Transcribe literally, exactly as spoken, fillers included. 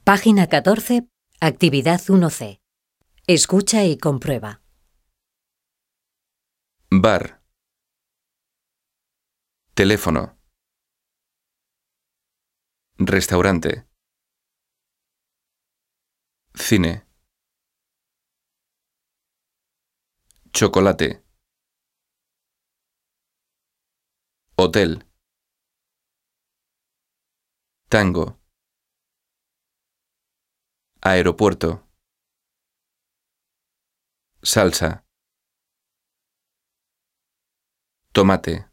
Página catorce, actividad uno C. Escucha y comprueba. Bar. Teléfono. Restaurante. Cine. Chocolate. Hotel. Tango. Aeropuerto. Salsa. Tomate.